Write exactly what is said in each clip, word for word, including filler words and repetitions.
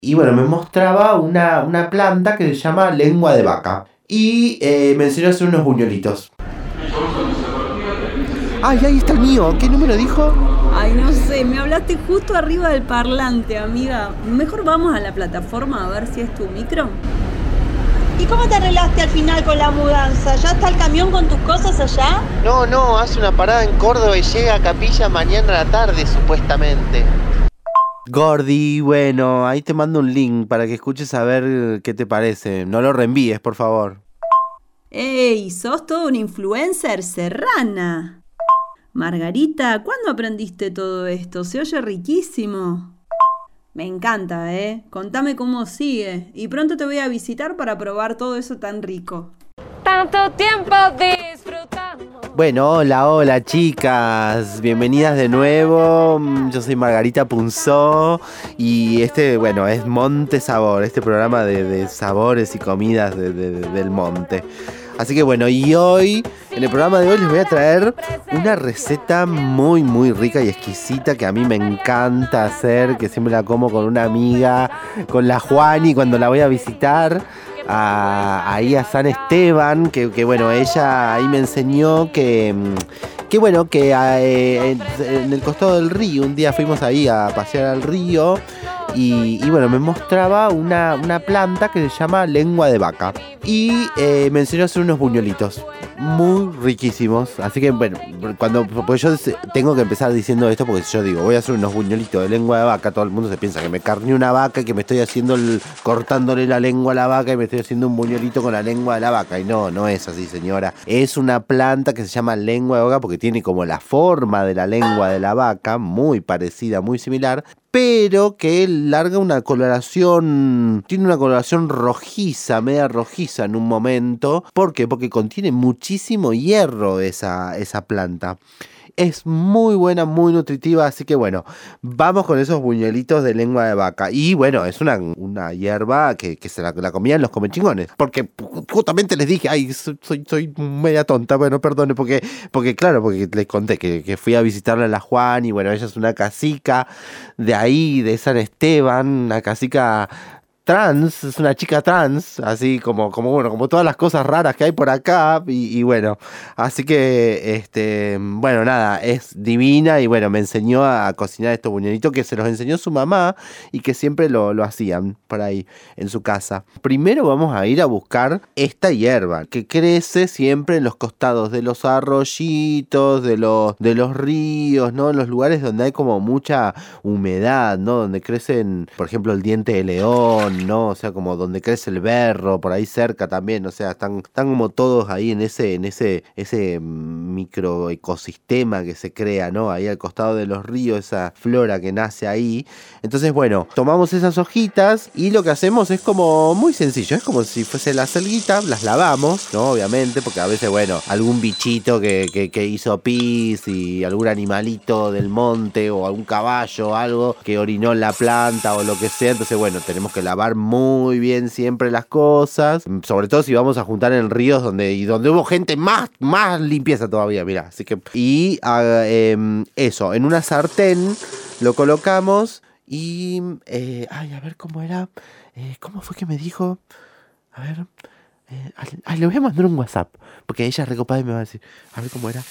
Y bueno, me mostraba una, una planta que se llama lengua de vaca. Y eh, me enseñó a hacer unos buñuelitos. ¡Ay, ahí está el mío! ¿Qué número dijo? Ay, no sé, me hablaste justo arriba del parlante, amiga. Mejor vamos a la plataforma a ver si es tu micro. ¿Y cómo te arreglaste al final con la mudanza? ¿Ya está el camión con tus cosas allá? No, no, hace una parada en Córdoba y llega a Capilla mañana a la tarde, supuestamente. Gordi, bueno, ahí te mando un link para que escuches a ver qué te parece. No lo reenvíes, por favor. ¡Ey! ¡Sos todo un influencer serrana! Margarita, ¿cuándo aprendiste todo esto? Se oye riquísimo. Me encanta, ¿eh? Contame cómo sigue. Y pronto te voy a visitar para probar todo eso tan rico. Tanto tiempo disfrutando. Bueno, hola, hola chicas, bienvenidas de nuevo. Yo soy Margarita Punzó y este, bueno, es Monte Sabor, este programa de, de sabores y comidas de, de, de, del monte. Así que bueno, y hoy, en el programa de hoy les voy a traer una receta muy muy rica y exquisita que a mí me encanta hacer, que siempre la como con una amiga, con la Juani cuando la voy a visitar. A, ahí a San Esteban, que, que bueno, ella ahí me enseñó que, que bueno, que eh, en, en el costado del río, un día fuimos ahí a pasear al río y, y bueno, me mostraba una, una planta que se llama lengua de vaca y eh, me enseñó a hacer unos buñuelitos muy riquísimos, así que bueno, cuando pues yo tengo que empezar diciendo esto porque si yo digo voy a hacer unos buñuelitos de lengua de vaca, todo el mundo se piensa que me carné una vaca y que me estoy haciendo el, cortándole la lengua a la vaca y me estoy haciendo un buñuelito con la lengua de la vaca, y no, no es así, señora. Es una planta que se llama lengua de vaca porque tiene como la forma de la lengua de la vaca, muy parecida, muy similar, pero que larga una coloración, tiene una coloración rojiza, media rojiza en un momento. ¿Por qué? Porque contiene muchísimo hierro esa, esa planta. Es muy buena, muy nutritiva, así que bueno, vamos con esos buñuelitos de lengua de vaca. Y bueno, es una, una hierba que, que se la, la comían los comechingones. Porque justamente les dije, ay, soy, soy media tonta, bueno, perdone, porque, porque claro, porque les conté que, que fui a visitarla a la Juan y bueno, ella es una cacica de ahí, de San Esteban, una cacica trans, es una chica trans, así como, como bueno, como todas las cosas raras que hay por acá, y, y bueno, así que, este, bueno, nada, es divina, y bueno, me enseñó a cocinar estos buñuelitos que se los enseñó su mamá, y que siempre lo, lo hacían por ahí, en su casa. Primero vamos a ir a buscar esta hierba, que crece siempre en los costados de los arroyitos, de los, de los ríos, ¿no? En los lugares donde hay como mucha humedad, ¿no? Donde crecen, por ejemplo, el diente de león, ¿no? O sea, como donde crece el berro, por ahí cerca también, o sea, están, están como todos ahí en ese, en ese, ese microecosistema que se crea, ¿no? Ahí al costado de los ríos, esa flora que nace ahí. Entonces, bueno, tomamos esas hojitas y lo que hacemos es como muy sencillo, es como si fuese la selguita, las lavamos, ¿no? Obviamente, porque a veces, bueno, algún bichito que, que, que hizo pis y algún animalito del monte o algún caballo, algo que orinó en la planta o lo que sea, entonces, bueno, tenemos que lavar muy bien siempre las cosas, sobre todo si vamos a juntar en ríos donde y donde hubo gente más más limpieza todavía, mira, así que y eh, eso, en una sartén lo colocamos y eh, ay, a ver cómo era, eh, cómo fue que me dijo, a ver, eh, ay, le voy a mandar un WhatsApp porque ella es recopada y me va a decir, a ver cómo era,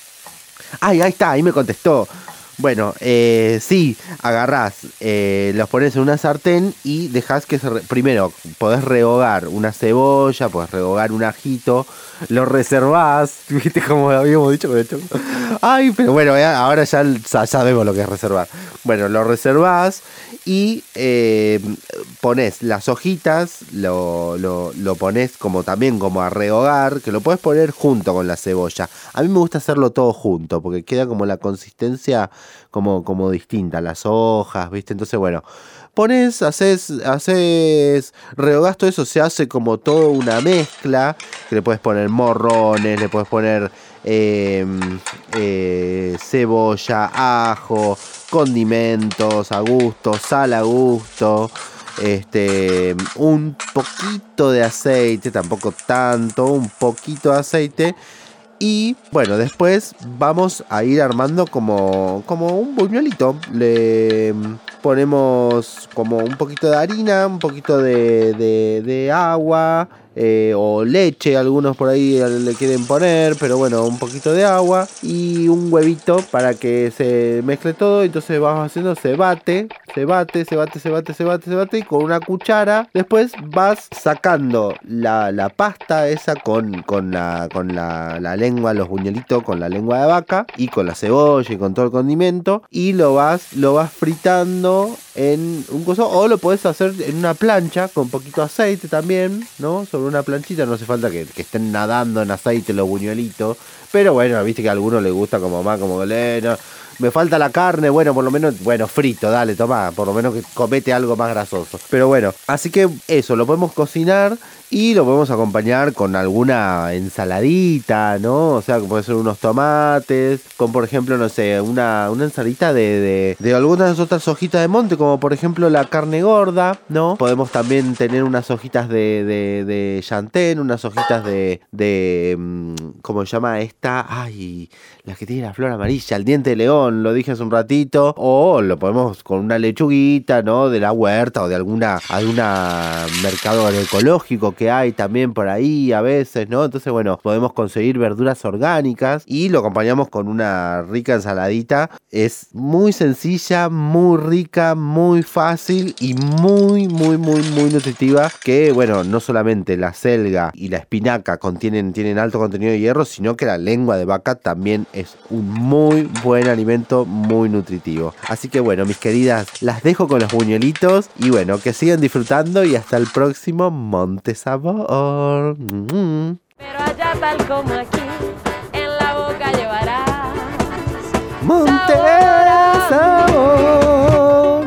ay, ahí está, ahí me contestó. Bueno, eh, sí, agarrás, eh, los pones en una sartén y dejás que se... Re- Primero, podés rehogar una cebolla, podés rehogar un ajito, lo reservás, ¿viste como habíamos dicho con el choco? Ay, pero bueno, ya, ahora ya, ya sabemos lo que es reservar. Bueno, lo reservás y eh, pones las hojitas, lo, lo, lo pones como también como a rehogar, que lo podés poner junto con la cebolla. A mí me gusta hacerlo todo junto, porque queda como la consistencia como, como distinta, las hojas, ¿viste? Entonces, bueno, pones, haces, haces, rehogás todo eso, se hace como toda una mezcla, que le puedes poner morrones, le puedes poner eh, eh, cebolla, ajo, condimentos a gusto, sal a gusto, este, un poquito de aceite, tampoco tanto, un poquito de aceite. Y bueno, después vamos a ir armando como, como un buñuelito. Le, ponemos como un poquito de harina, un poquito de, de, de agua, eh, o leche, algunos por ahí le quieren poner, pero bueno, un poquito de agua y un huevito para que se mezcle todo. Entonces vamos haciendo, se bate, se bate, se bate, se bate, se bate, se bate y con una cuchara después vas sacando la, la pasta esa con, con, la, con la, la lengua, los buñuelitos con la lengua de vaca y con la cebolla y con todo el condimento, y lo vas, lo vas fritando en un coso, o lo podés hacer en una plancha con poquito aceite también, ¿no? Sobre una planchita, no hace falta que, que estén nadando en aceite los buñuelitos, pero bueno, viste que a algunos les gusta como más, como que no, me falta la carne, bueno, por lo menos, bueno, frito, dale, toma, por lo menos que comete algo más grasoso. Pero bueno, así que eso, lo podemos cocinar y lo podemos acompañar con alguna ensaladita, ¿no? O sea, que puede ser unos tomates, con por ejemplo, no sé, una, una ensaladita de, de, de algunas otras hojitas de monte, como por ejemplo la carne gorda, ¿no? Podemos también tener unas hojitas de, de, de chantén, unas hojitas de, de, ¿cómo se llama esta? Ay, las que tienen la flor amarilla, el diente de león, lo dije hace un ratito. O lo podemos con una lechuguita, ¿no? De la huerta o de alguna, alguna mercado ecológico que hay también por ahí a veces, ¿no? Entonces, bueno, podemos conseguir verduras orgánicas y lo acompañamos con una rica ensaladita. Es muy sencilla, muy rica, muy fácil y muy, muy, muy, muy nutritiva. Que, bueno, no solamente la selga y la espinaca contienen, tienen alto contenido de hierro, sino que la lengua de vaca también es un muy buen alimento, muy nutritivo. Así que, bueno, mis queridas, las dejo con los buñuelitos y, bueno, que sigan disfrutando y hasta el próximo Monte Sabor. Mm-hmm. Pero allá tal como aquí, en la boca llevarás Monte sabor. Sabor.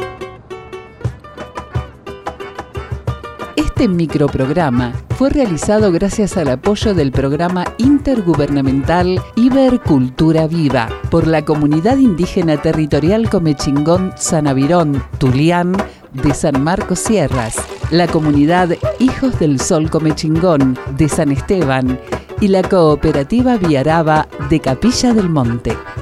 Este microprograma fue realizado gracias al apoyo del programa intergubernamental Ibercultura Viva por la comunidad indígena territorial Comechingón Sanavirón Tulián de San Marcos Sierras, la comunidad Hijos del Sol Comechingón de San Esteban y la cooperativa Viaraba de Capilla del Monte.